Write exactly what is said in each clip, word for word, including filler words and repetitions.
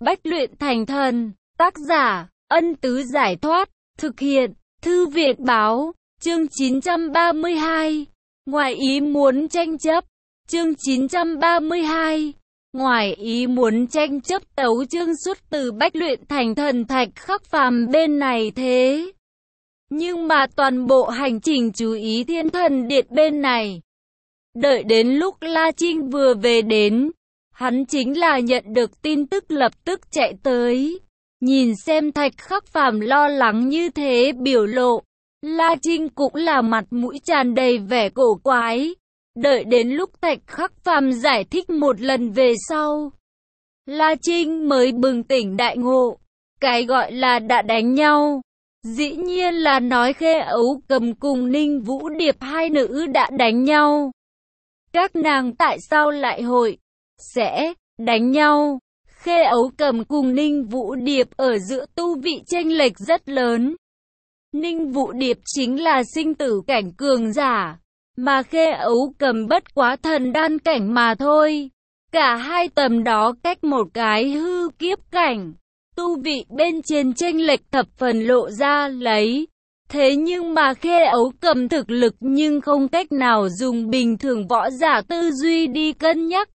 Bách luyện thành thần, tác giả, Ân Tứ Giải Thoát, thực hiện, Thư Viện Báo, chương chín trăm ba mươi hai, ngoài ý muốn tranh chấp, chương chín trăm ba mươi hai, ngoài ý muốn tranh chấp tấu chương xuất từ Bách luyện thành thần thạch khắc phàm bên này thế. Nhưng mà toàn bộ hành trình chú ý Thiên Thần Điện bên này. Đợi đến lúc La Trinh vừa về đến, hắn chính là nhận được tin tức lập tức chạy tới. Nhìn xem thạch khắc phàm lo lắng như thế biểu lộ, La Trinh cũng là mặt mũi tràn đầy vẻ cổ quái. Đợi đến lúc thạch khắc phàm giải thích một lần về sau, La Trinh mới bừng tỉnh đại ngộ. Cái gọi là đã đánh nhau, dĩ nhiên là nói Khê Ấu Cầm cùng Ninh Vũ Điệp hai nữ đã đánh nhau. Các nàng tại sao lại hội sẽ đánh nhau? Khê Ấu Cầm cùng Ninh Vũ Điệp ở giữa tu vị chênh lệch rất lớn. Ninh Vũ Điệp chính là sinh tử cảnh cường giả, mà Khê Ấu Cầm bất quá thần đan cảnh mà thôi. Cả hai tầm đó cách một cái hư kiếp cảnh, tu vị bên trên chênh lệch thập phần lộ ra lấy. Thế nhưng mà Khê Ấu Cầm thực lực nhưng không cách nào dùng bình thường võ giả tư duy đi cân nhắc.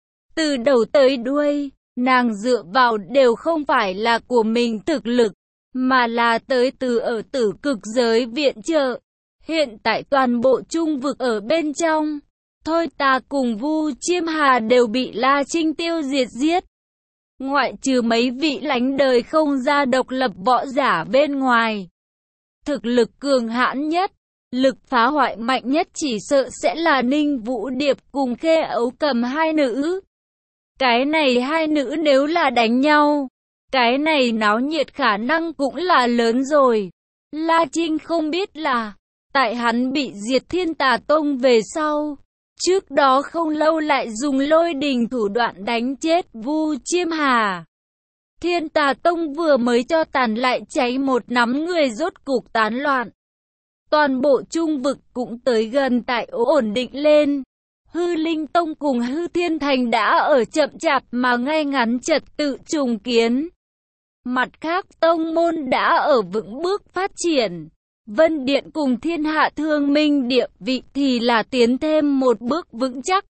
Từ đầu tới đuôi, nàng dựa vào đều không phải là của mình thực lực, mà là tới từ ở tử cực giới viện trợ. Hiện tại toàn bộ trung vực ở bên trong, Thôi Ta cùng Vu Chiêm Hà đều bị La Trinh tiêu diệt giết. Ngoại trừ mấy vị lánh đời không ra độc lập võ giả bên ngoài, thực lực cường hãn nhất, lực phá hoại mạnh nhất chỉ sợ sẽ là Ninh Vũ Điệp cùng Khê Ấu Cầm hai nữ. Cái này hai nữ nếu là đánh nhau, cái này náo nhiệt khả năng cũng là lớn rồi. La Trinh không biết là, tại hắn bị diệt Thiên Tà Tông về sau, trước đó không lâu lại dùng lôi đình thủ đoạn đánh chết Vu Chiêm Hà. Thiên Tà Tông vừa mới cho tàn lại cháy một nắm người rốt cục tán loạn. Toàn bộ trung vực cũng tới gần tại ổn định lên. Hư Linh Tông cùng Hư Thiên Thành đã ở chậm chạp mà ngay ngắn trật tự trùng kiến. Mặt khác tông môn đã ở vững bước phát triển. Vân Điện cùng Thiên Hạ Thương Minh địa vị thì là tiến thêm một bước vững chắc.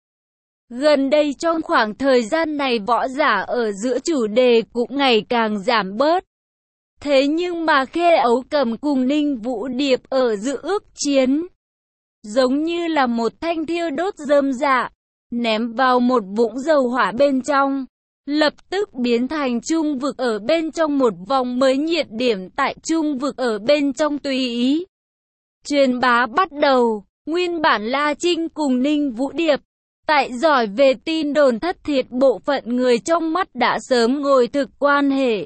Gần đây trong khoảng thời gian này võ giả ở giữa chủ đề cũng ngày càng giảm bớt. Thế nhưng mà Khê Ấu Cầm cùng Ninh Vũ Điệp ở giữa ước chiến, giống như là một thanh thiêu đốt rơm rạ, ném vào một vũng dầu hỏa bên trong, lập tức biến thành trung vực ở bên trong một vòng mới nhiệt điểm tại trung vực ở bên trong tùy ý. Truyền bá bắt đầu, nguyên bản La Trinh cùng Ninh Vũ Điệp, tại giỏi về tin đồn thất thiệt bộ phận người trong mắt đã sớm ngồi thực quan hệ.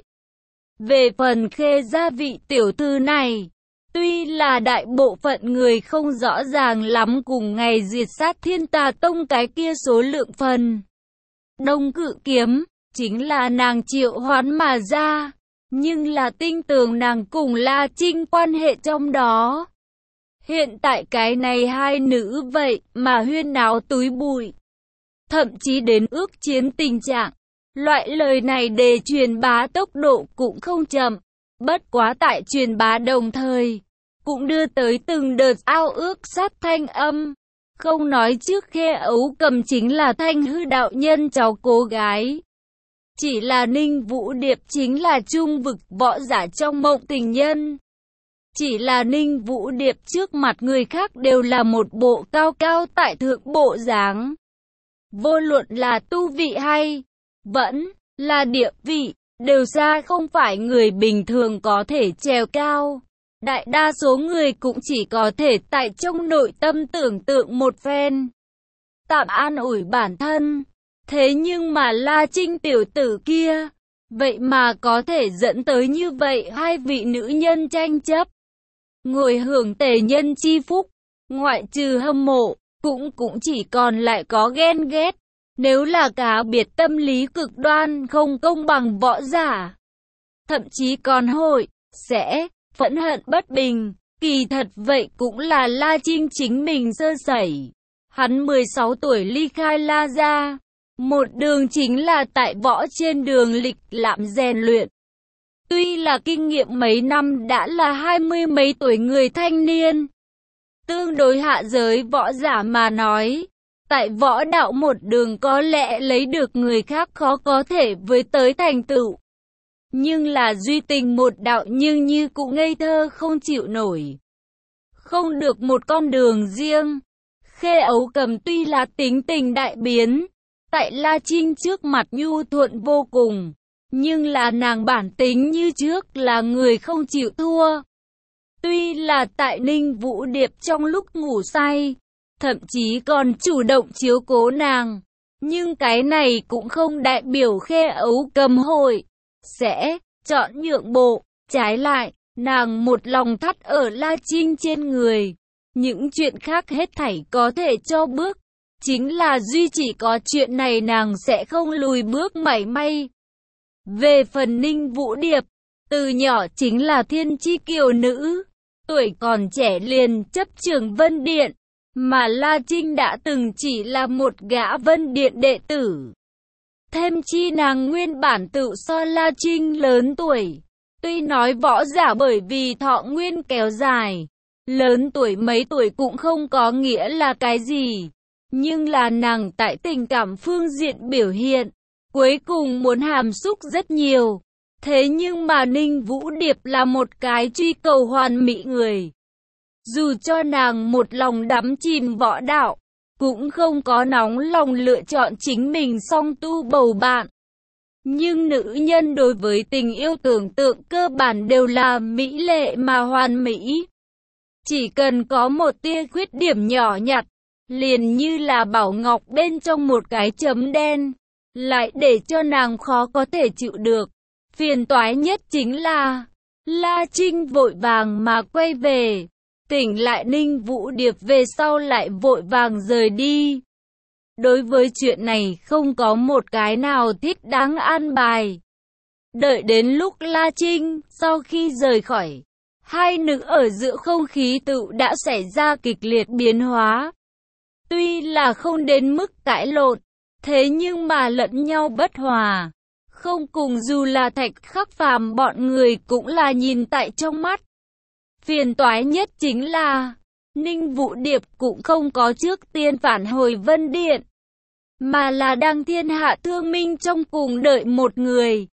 Về phần Khê gia vị tiểu thư này, tuy là đại bộ phận người không rõ ràng lắm cùng ngày diệt sát Thiên Tà Tông cái kia số lượng phần. Đông Cự Kiếm, chính là nàng triệu hoán mà ra, nhưng là tin tưởng nàng cùng La Trinh quan hệ trong đó. Hiện tại cái này hai nữ vậy mà huyên náo túi bụi, thậm chí đến ước chiến tình trạng. Loại lời này để truyền bá tốc độ cũng không chậm, bất quá tại truyền bá đồng thời, cũng đưa tới từng đợt ao ước sát thanh âm. Không nói trước Khê Ấu Cầm chính là Thanh Hư đạo nhân cháu cô gái. Chỉ là Ninh Vũ Điệp chính là trung vực võ giả trong mộng tình nhân. Chỉ là Ninh Vũ Điệp trước mặt người khác đều là một bộ cao cao tại thượng bộ dáng. Vô luận là tu vị hay vẫn là địa vị, đều xa không phải người bình thường có thể trèo cao. Đại đa số người cũng chỉ có thể tại trong nội tâm tưởng tượng một phen, tạm an ủi bản thân. Thế nhưng mà La Trinh tiểu tử kia, vậy mà có thể dẫn tới như vậy hai vị nữ nhân tranh chấp. Ngồi hưởng tề nhân chi phúc, ngoại trừ hâm mộ, cũng cũng chỉ còn lại có ghen ghét. Nếu là cá biệt tâm lý cực đoan không công bằng võ giả, thậm chí còn hội, sẽ, phẫn hận bất bình. Kỳ thật vậy cũng là La Trinh chính mình sơ sẩy. Hắn mười sáu tuổi ly khai La gia, Một đường chính là tại võ trên đường lịch lãm rèn luyện. Tuy là kinh nghiệm mấy năm đã là hai mươi mấy tuổi người thanh niên. Tương đối hạ giới võ giả mà nói, tại võ đạo một đường có lẽ lấy được người khác khó có thể với tới thành tựu. Nhưng là duy tình một đạo nhưng như cũng ngây thơ không chịu nổi. Không được một con đường riêng. Khê Ấu Cầm tuy là tính tình đại biến, tại La Trinh trước mặt nhu thuận vô cùng, nhưng là nàng bản tính như trước là người không chịu thua. Tuy là tại Ninh Vũ Điệp trong lúc ngủ say, thậm chí còn chủ động chiếu cố nàng, nhưng cái này cũng không đại biểu Khê Ấu Cầm hội sẽ chọn nhượng bộ. Trái lại, nàng một lòng thắt ở La Trinh trên người, những chuyện khác hết thảy có thể cho bước, chính là duy chỉ có chuyện này nàng sẽ không lùi bước mảy may. Về phần Ninh Vũ Điệp, từ nhỏ chính là thiên chi kiều nữ, tuổi còn trẻ liền chấp trưởng Vân Điện, mà La Trinh đã từng chỉ là một gã Vân Điện đệ tử. Thêm chi nàng nguyên bản tự so La Trinh lớn tuổi, tuy nói võ giả bởi vì thọ nguyên kéo dài, lớn tuổi mấy tuổi cũng không có nghĩa là cái gì, nhưng là nàng tại tình cảm phương diện biểu hiện, cuối cùng muốn hàm xúc rất nhiều. Thế nhưng mà Ninh Vũ Điệp là một cái truy cầu hoàn mỹ người. Dù cho nàng một lòng đắm chìm võ đạo, cũng không có nóng lòng lựa chọn chính mình song tu bầu bạn. Nhưng nữ nhân đối với tình yêu tưởng tượng cơ bản đều là mỹ lệ mà hoàn mỹ. Chỉ cần có một tia khuyết điểm nhỏ nhặt, liền như là bảo ngọc bên trong một cái chấm đen, lại để cho nàng khó có thể chịu được. Phiền toái nhất chính là, La Trinh vội vàng mà quay về, tỉnh lại Ninh Vũ Điệp về sau lại vội vàng rời đi. Đối với chuyện này không có một cái nào thích đáng an bài. Đợi đến lúc La Trinh sau khi rời khỏi, hai nữ ở giữa không khí tự đã xảy ra kịch liệt biến hóa. Tuy là không đến mức cãi lộn, thế nhưng mà lẫn nhau bất hòa. Không cùng dù là Thạch Khắc Phàm bọn người cũng là nhìn tại trong mắt. Phiền toái nhất chính là, Ninh Vũ Điệp cũng không có trước tiên phản hồi Vân Điện, mà là đang thiên hạ thương minh trong cùng đợi một người.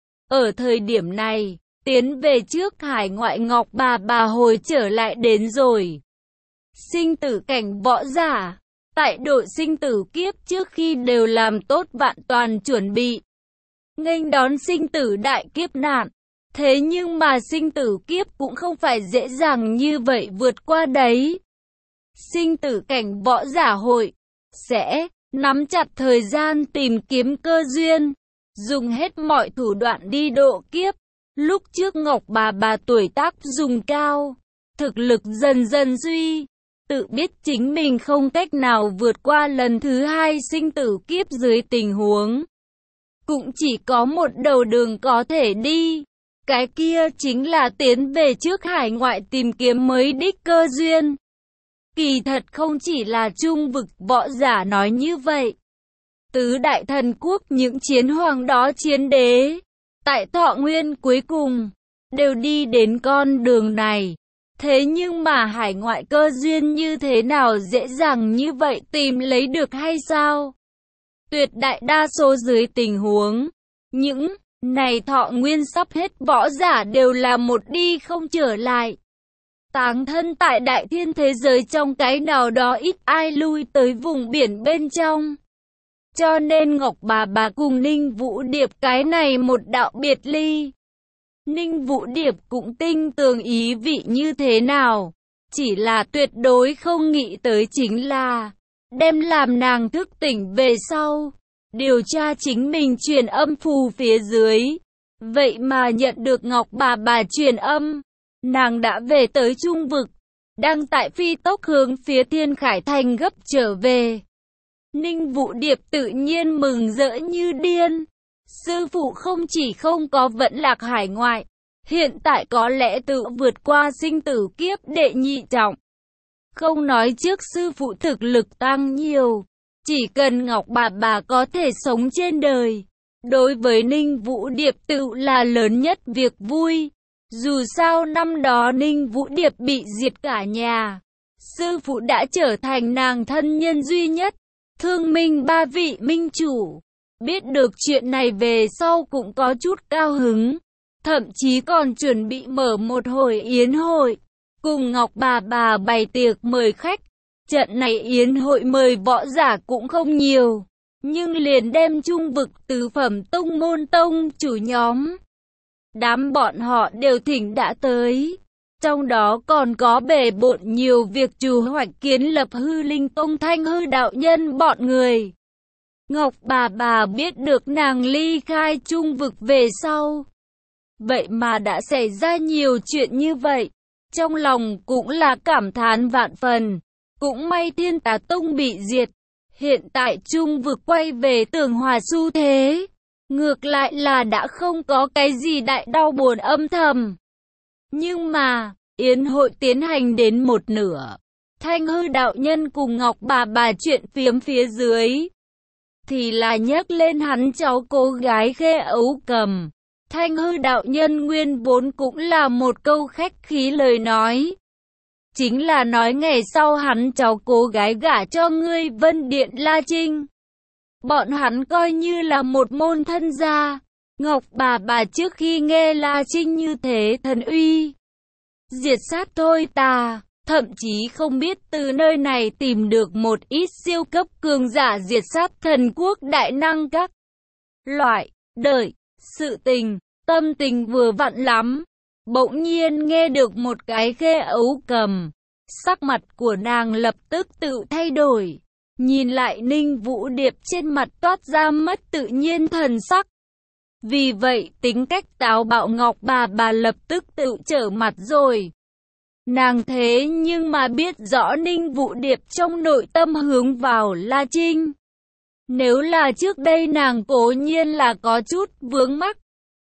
Ở thời điểm này, tiến về trước hải ngoại Ngọc bà bà hồi trở lại đến rồi. Sinh tử cảnh võ giả, tại đội sinh tử kiếp trước khi đều làm tốt vạn toàn chuẩn bị, nghênh đón sinh tử đại kiếp nạn. Thế nhưng mà sinh tử kiếp cũng không phải dễ dàng như vậy vượt qua đấy. Sinh tử cảnh võ giả hội sẽ nắm chặt thời gian tìm kiếm cơ duyên, dùng hết mọi thủ đoạn đi độ kiếp. Lúc trước Ngọc bà bà tuổi tác dùng cao, thực lực dần dần suy, tự biết chính mình không cách nào vượt qua lần thứ hai sinh tử kiếp dưới tình huống, cũng chỉ có một đầu đường có thể đi. Cái kia chính là tiến về trước hải ngoại tìm kiếm mới đích cơ duyên. Kỳ thật không chỉ là trung vực võ giả nói như vậy. Tứ đại thần quốc những chiến hoàng đó chiến đế, tại thọ nguyên cuối cùng, đều đi đến con đường này. Thế nhưng mà hải ngoại cơ duyên như thế nào dễ dàng như vậy tìm lấy được hay sao? Tuyệt đại đa số dưới tình huống, những này thọ nguyên sắp hết võ giả đều là một đi không trở lại. Táng thân tại đại thiên thế giới trong cái nào đó ít ai lui tới vùng biển bên trong. Cho nên Ngọc bà bà cùng Ninh Vũ Điệp cái này một đạo biệt ly. Ninh Vũ Điệp cũng tinh tường ý vị như thế nào. Chỉ là tuyệt đối không nghĩ tới chính là đem làm nàng thức tỉnh về sau. Điều tra chính mình truyền âm phù phía dưới. Vậy mà nhận được Ngọc bà bà truyền âm. Nàng đã về tới Trung Vực. Đang tại phi tốc hướng phía Thiên Khải Thành gấp trở về. Ninh Vũ Điệp tự nhiên mừng rỡ như điên. Sư phụ không chỉ không có vẫn lạc hải ngoại. Hiện tại có lẽ tự vượt qua sinh tử kiếp đệ nhị trọng. Không nói trước sư phụ thực lực tăng nhiều. Chỉ cần Ngọc bà bà có thể sống trên đời, đối với Ninh Vũ Điệp tự là lớn nhất việc vui. Dù sao năm đó Ninh Vũ Điệp bị diệt cả nhà, sư phụ đã trở thành nàng thân nhân duy nhất. Thương Minh ba vị minh chủ biết được chuyện này về sau cũng có chút cao hứng, thậm chí còn chuẩn bị mở một hồi yến hội, cùng Ngọc bà bà bày tiệc mời khách. Trận này yến hội mời võ giả cũng không nhiều, nhưng liền đem trung vực tứ phẩm tông môn tông chủ nhóm, đám bọn họ đều thỉnh đã tới. Trong đó còn có bề bộn nhiều việc chủ hoạch kiến lập Hư Linh Tông Thanh Hư đạo nhân bọn người. Ngọc bà bà biết được nàng ly khai trung vực về sau, vậy mà đã xảy ra nhiều chuyện như vậy, trong lòng cũng là cảm thán vạn phần. Cũng may Thiên Tà Tông bị diệt, hiện tại trung vực quay về tường hòa xu thế, ngược lại là đã không có cái gì đại đau buồn âm thầm. Nhưng mà, yến hội tiến hành đến một nửa, Thanh Hư đạo nhân cùng Ngọc bà bà chuyện phiếm phía dưới, thì là nhắc lên hắn cháu cô gái Khê Ấu Cầm. Thanh Hư đạo nhân nguyên vốn cũng là một câu khách khí lời nói, chính là nói ngày sau hắn cháu cô gái gả cho ngươi Vân Điện La Trinh. Bọn hắn coi như là một môn thân gia. Ngọc bà bà trước khi nghe La Trinh như thế thần uy diệt sát thôi tà, thậm chí không biết từ nơi này tìm được một ít siêu cấp cường giả diệt sát thần quốc đại năng các loại, đợi, sự tình, tâm tình vừa vặn lắm. Bỗng nhiên nghe được một cái Khê Ấu Cầm, sắc mặt của nàng lập tức tự thay đổi, nhìn lại Ninh Vũ Điệp trên mặt toát ra mất tự nhiên thần sắc. Vì vậy tính cách táo bạo Ngọc bà bà lập tức tự trở mặt rồi. Nàng thế nhưng mà biết rõ Ninh Vũ Điệp trong nội tâm hướng vào La Trinh. Nếu là trước đây nàng cố nhiên là có chút vướng mắc,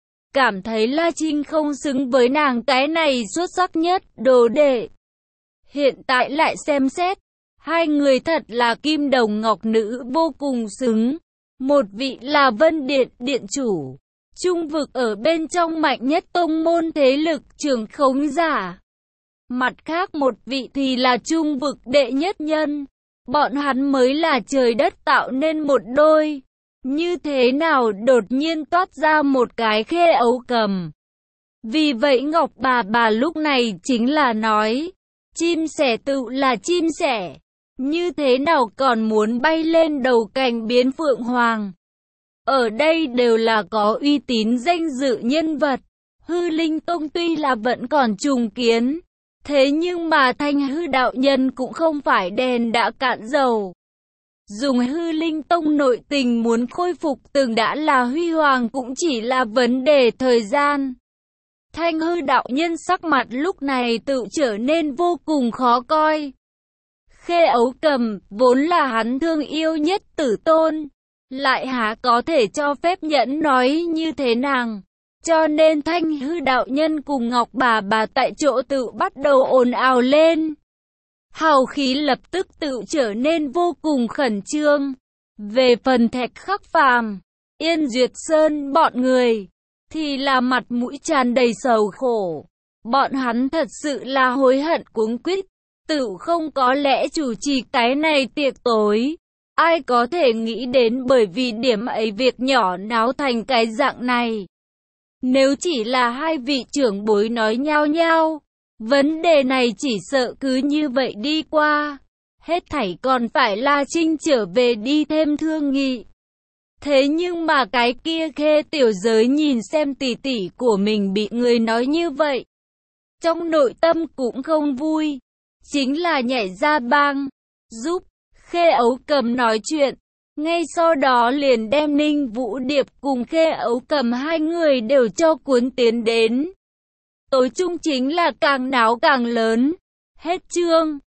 cảm thấy La Trinh không xứng với nàng cái này xuất sắc nhất đồ đệ. Hiện tại lại xem xét, hai người thật là kim đồng ngọc nữ vô cùng xứng. Một vị là Vân Điện điện chủ, trung vực ở bên trong mạnh nhất tông môn thế lực trưởng khống giả. Mặt khác một vị thì là trung vực đệ nhất nhân. Bọn hắn mới là trời đất tạo nên một đôi. Như thế nào đột nhiên toát ra một cái Khê Ấu Cầm. Vì vậy Ngọc bà bà lúc này chính là nói, chim sẻ tự là chim sẻ, như thế nào còn muốn bay lên đầu cành biến phượng hoàng. Ở đây đều là có uy tín danh dự nhân vật. Hư Linh Tông tuy là vẫn còn trùng kiến, thế nhưng mà Thanh Hư đạo nhân cũng không phải đèn đã cạn dầu. Dùng Hư Linh Tông nội tình muốn khôi phục từng đã là huy hoàng cũng chỉ là vấn đề thời gian. Thanh Hư đạo nhân sắc mặt lúc này tự trở nên vô cùng khó coi. Khê Ấu Cầm vốn là hắn thương yêu nhất tử tôn, lại há có thể cho phép nhẫn nói như thế nàng. Cho nên Thanh Hư đạo nhân cùng Ngọc bà bà tại chỗ tự bắt đầu ồn ào lên. Hào khí lập tức tự trở nên vô cùng khẩn trương. Về phần Thạch Khắc Phàm, Yên Duyệt Sơn bọn người, thì là mặt mũi tràn đầy sầu khổ. Bọn hắn thật sự là hối hận cuống quýt, tự không có lẽ chủ trì cái này tiệc tối. Ai có thể nghĩ đến bởi vì điểm ấy việc nhỏ náo thành cái dạng này. Nếu chỉ là hai vị trưởng bối nói nhau nhau, vấn đề này chỉ sợ cứ như vậy đi qua. Hết thảy còn phải La Trinh trở về đi thêm thương nghị. Thế nhưng mà cái kia Khê tiểu giới nhìn xem tỷ tỷ của mình bị người nói như vậy, trong nội tâm cũng không vui, chính là nhảy ra bang, giúp Khê Ấu Cầm nói chuyện. Ngay sau đó liền đem Ninh Vũ Điệp cùng Khê Ấu Cầm hai người đều cho cuốn tiến đến. Tối chung chính là càng náo càng lớn. Hết chương.